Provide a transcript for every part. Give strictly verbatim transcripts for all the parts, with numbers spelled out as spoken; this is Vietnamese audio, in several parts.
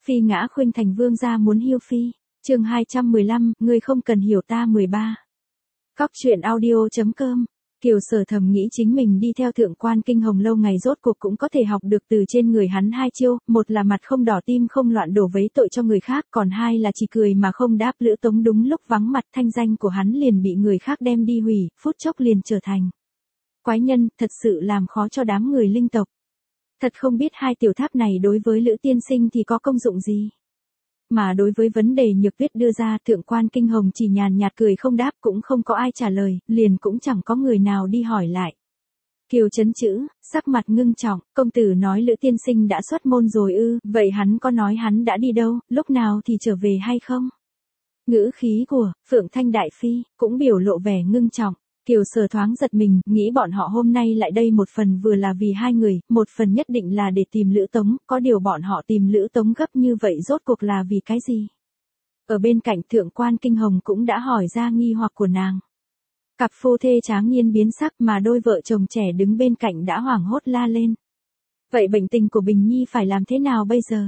Phi ngã khuynh thành vương gia muốn hiêu phi. Chương hai trăm mười lăm, ngươi không cần hiểu ta mười ba. Cóc truyện audio.com. Kiều Sở thầm nghĩ chính mình đi theo thượng quan kinh hồng lâu ngày rốt cuộc cũng có thể học được từ trên người hắn hai chiêu, một là mặt không đỏ tim không loạn đổ vấy tội cho người khác, còn hai là chỉ cười mà không đáp. Lữ Tống đúng lúc vắng mặt, thanh danh của hắn liền bị người khác đem đi hủy, phút chốc liền trở thành quái nhân, thật sự làm khó cho đám người linh tộc. Thật không biết hai tiểu tháp này đối với Lữ tiên sinh thì có công dụng gì. Mà đối với vấn đề Nhược Tuyết đưa ra, thượng quan kinh hồng chỉ nhàn nhạt cười không đáp, cũng không có ai trả lời, liền cũng chẳng có người nào đi hỏi lại. Kiều chấn chữ, sắc mặt ngưng trọng, công tử nói Lữ tiên sinh đã xuất môn rồi ư, vậy hắn có nói hắn đã đi đâu, lúc nào thì trở về hay không? Ngữ khí của Phượng Thanh Đại Phi cũng biểu lộ vẻ ngưng trọng. Kiều Sở thoáng giật mình, nghĩ bọn họ hôm nay lại đây một phần vừa là vì hai người, một phần nhất định là để tìm Lữ Tống, có điều bọn họ tìm Lữ Tống gấp như vậy rốt cuộc là vì cái gì? Ở bên cạnh thượng quan kinh hồng cũng đã hỏi ra nghi hoặc của nàng. Cặp phu thê tráng niên biến sắc mà đôi vợ chồng trẻ đứng bên cạnh đã hoảng hốt la lên. Vậy bệnh tình của Bình Nhi phải làm thế nào bây giờ?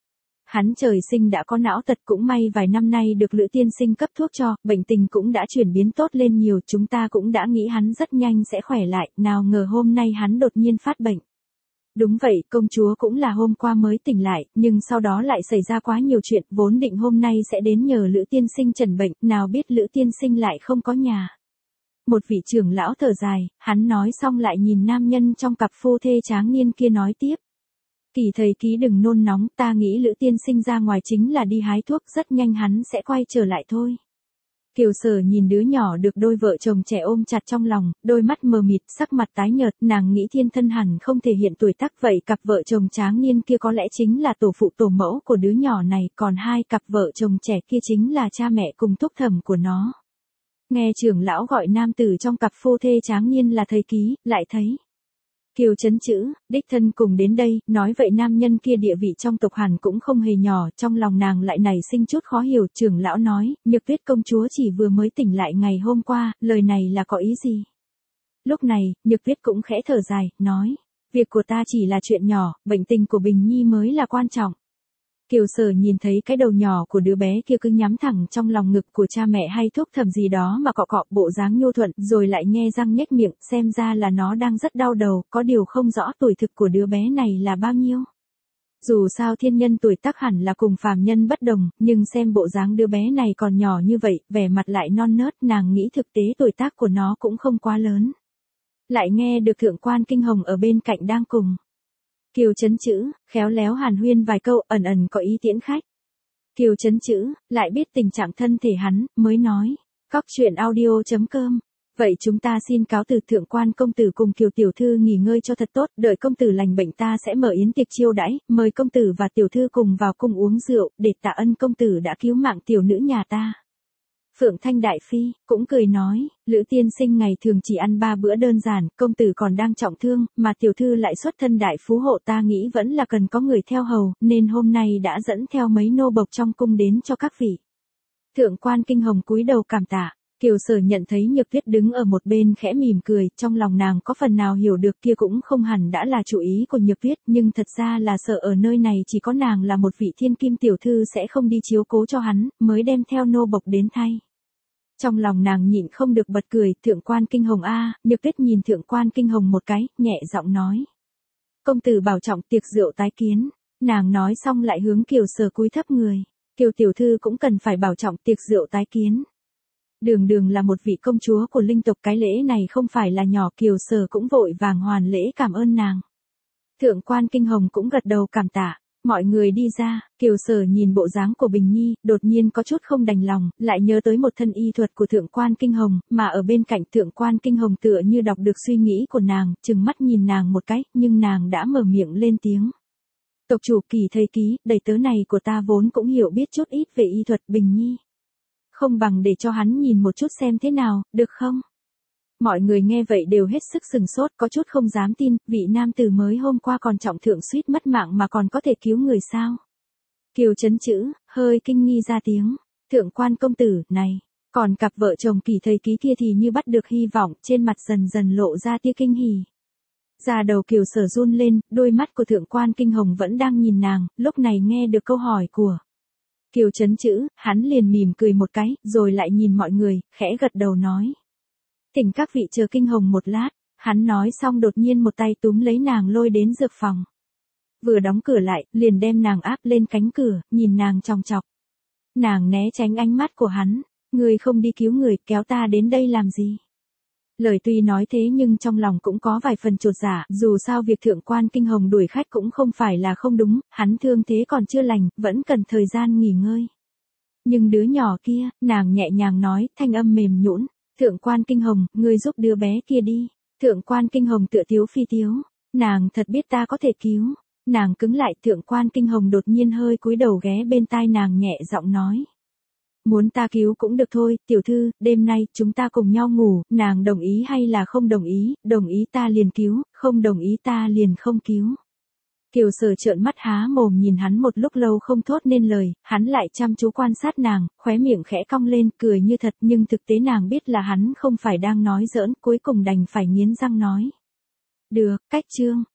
Hắn trời sinh đã có não tật, cũng may vài năm nay được Lữ tiên sinh cấp thuốc cho, bệnh tình cũng đã chuyển biến tốt lên nhiều, chúng ta cũng đã nghĩ hắn rất nhanh sẽ khỏe lại, nào ngờ hôm nay hắn đột nhiên phát bệnh. Đúng vậy, công chúa cũng là hôm qua mới tỉnh lại, nhưng sau đó lại xảy ra quá nhiều chuyện, vốn định hôm nay sẽ đến nhờ Lữ tiên sinh trần bệnh, nào biết Lữ tiên sinh lại không có nhà. Một vị trưởng lão thở dài, hắn nói xong lại nhìn nam nhân trong cặp phu thê tráng niên kia nói tiếp. Kỳ thầy ký đừng nôn nóng, ta nghĩ Lữ tiên sinh ra ngoài chính là đi hái thuốc, rất nhanh hắn sẽ quay trở lại thôi. Kiều Sở nhìn đứa nhỏ được đôi vợ chồng trẻ ôm chặt trong lòng, đôi mắt mờ mịt, sắc mặt tái nhợt, nàng nghĩ thiên thân hẳn không thể hiện tuổi tác, vậy cặp vợ chồng tráng niên kia có lẽ chính là tổ phụ tổ mẫu của đứa nhỏ này, còn hai cặp vợ chồng trẻ kia chính là cha mẹ cùng thúc thẩm của nó. Nghe trưởng lão gọi nam tử trong cặp phu thê tráng niên là thầy ký, lại thấy Kiều chấn chữ, đích thân cùng đến đây, nói vậy nam nhân kia địa vị trong tộc hẳn cũng không hề nhỏ, trong lòng nàng lại nảy sinh chút khó hiểu. Trưởng lão nói, Nhược Tuyết công chúa chỉ vừa mới tỉnh lại ngày hôm qua, lời này là có ý gì? Lúc này, Nhược Tuyết cũng khẽ thở dài, nói, việc của ta chỉ là chuyện nhỏ, bệnh tình của Bình Nhi mới là quan trọng. Kiều Sở nhìn thấy cái đầu nhỏ của đứa bé kia cứ nhắm thẳng trong lòng ngực của cha mẹ hay thúc thẩm gì đó mà cọ cọ, bộ dáng nhu thuận, rồi lại nhe răng nhếch miệng, xem ra là nó đang rất đau đầu, có điều không rõ tuổi thực của đứa bé này là bao nhiêu. Dù sao thiên nhân tuổi tác hẳn là cùng phàm nhân bất đồng, nhưng xem bộ dáng đứa bé này còn nhỏ như vậy, vẻ mặt lại non nớt, nàng nghĩ thực tế tuổi tác của nó cũng không quá lớn. Lại nghe được thượng quan kinh hồng ở bên cạnh đang cùng Kiều chấn chữ, khéo léo hàn huyên vài câu, ẩn ẩn có ý tiễn khách. Kiều chấn chữ, lại biết tình trạng thân thể hắn, mới nói. Cóc truyện audio.com. Vậy chúng ta xin cáo từ, thượng quan công tử cùng Kiều tiểu thư nghỉ ngơi cho thật tốt, đợi công tử lành bệnh ta sẽ mở yến tiệc chiêu đãi, mời công tử và tiểu thư cùng vào cung uống rượu, để tạ ân công tử đã cứu mạng tiểu nữ nhà ta. Phượng Thanh Đại Phi cũng cười nói, Lữ tiên sinh ngày thường chỉ ăn ba bữa đơn giản, công tử còn đang trọng thương, mà tiểu thư lại xuất thân đại phú hộ, ta nghĩ vẫn là cần có người theo hầu, nên hôm nay đã dẫn theo mấy nô bộc trong cung đến cho các vị. Thượng quan kinh hồng cúi đầu cảm tạ. Kiều Sở nhận thấy Nhược Tuyết đứng ở một bên khẽ mỉm cười, trong lòng nàng có phần nào hiểu được kia cũng không hẳn đã là chủ ý của Nhược Tuyết, nhưng thật ra là sợ ở nơi này chỉ có nàng là một vị thiên kim tiểu thư sẽ không đi chiếu cố cho hắn, mới đem theo nô bộc đến thay. Trong lòng nàng nhịn không được bật cười, thượng quan kinh hồng a. Nhược Tuyết nhìn thượng quan kinh hồng một cái, nhẹ giọng nói. Công tử bảo trọng, tiệc rượu tái kiến. Nàng nói xong lại hướng Kiều Sở cúi thấp người. Kiều tiểu thư cũng cần phải bảo trọng, tiệc rượu tái kiến. Đường đường là một vị công chúa của linh tộc, cái lễ này không phải là nhỏ, Kiều Sở cũng vội vàng hoàn lễ cảm ơn nàng. Thượng quan kinh hồng cũng gật đầu cảm tạ. Mọi người đi ra, Kiều Sở nhìn bộ dáng của Bình Nhi, đột nhiên có chút không đành lòng, lại nhớ tới một thân y thuật của thượng quan kinh hồng, mà ở bên cạnh thượng quan kinh hồng tựa như đọc được suy nghĩ của nàng, trừng mắt nhìn nàng một cái, nhưng nàng đã mở miệng lên tiếng. Tộc chủ Kỳ thầy ký, đầy tớ này của ta vốn cũng hiểu biết chút ít về y thuật, Bình Nhi. Không bằng để cho hắn nhìn một chút xem thế nào, được không? Mọi người nghe vậy đều hết sức sừng sốt, có chút không dám tin, vị nam tử mới hôm qua còn trọng thương suýt mất mạng mà còn có thể cứu người sao? Kiều chấn chữ, hơi kinh nghi ra tiếng, thượng quan công tử, này, còn cặp vợ chồng Kỳ thầy ký kia thì như bắt được hy vọng, trên mặt dần dần lộ ra tia kinh hỉ. Da đầu Kiều Sở run lên, đôi mắt của thượng quan Kinh Hồng vẫn đang nhìn nàng, lúc này nghe được câu hỏi của Kiều Chấn Chữ, hắn liền mỉm cười một cái, rồi lại nhìn mọi người, khẽ gật đầu nói. Thỉnh các vị chờ Kinh Hồng một lát, hắn nói xong đột nhiên một tay túm lấy nàng lôi đến dược phòng. Vừa đóng cửa lại, liền đem nàng áp lên cánh cửa, nhìn nàng chòng chọc. Nàng né tránh ánh mắt của hắn, ngươi không đi cứu người, kéo ta đến đây làm gì? Lời tuy nói thế nhưng trong lòng cũng có vài phần chột dạ, dù sao việc thượng quan Kinh Hồng đuổi khách cũng không phải là không đúng, hắn thương thế còn chưa lành, vẫn cần thời gian nghỉ ngơi. Nhưng đứa nhỏ kia, nàng nhẹ nhàng nói, thanh âm mềm nhũn, thượng quan Kinh Hồng, ngươi giúp đứa bé kia đi. Thượng quan Kinh Hồng tựa tiếu phi tiếu, nàng thật biết ta có thể cứu. Nàng cứng lại, thượng quan Kinh Hồng đột nhiên hơi cúi đầu ghé bên tai nàng nhẹ giọng nói. Muốn ta cứu cũng được thôi, tiểu thư, đêm nay chúng ta cùng nhau ngủ, nàng đồng ý hay là không đồng ý, đồng ý ta liền cứu, không đồng ý ta liền không cứu. Kiều Sở trợn mắt há mồm nhìn hắn một lúc lâu không thốt nên lời, hắn lại chăm chú quan sát nàng, khóe miệng khẽ cong lên, cười như thật nhưng thực tế nàng biết là hắn không phải đang nói giỡn, cuối cùng đành phải nghiến răng nói. Được, cách chương.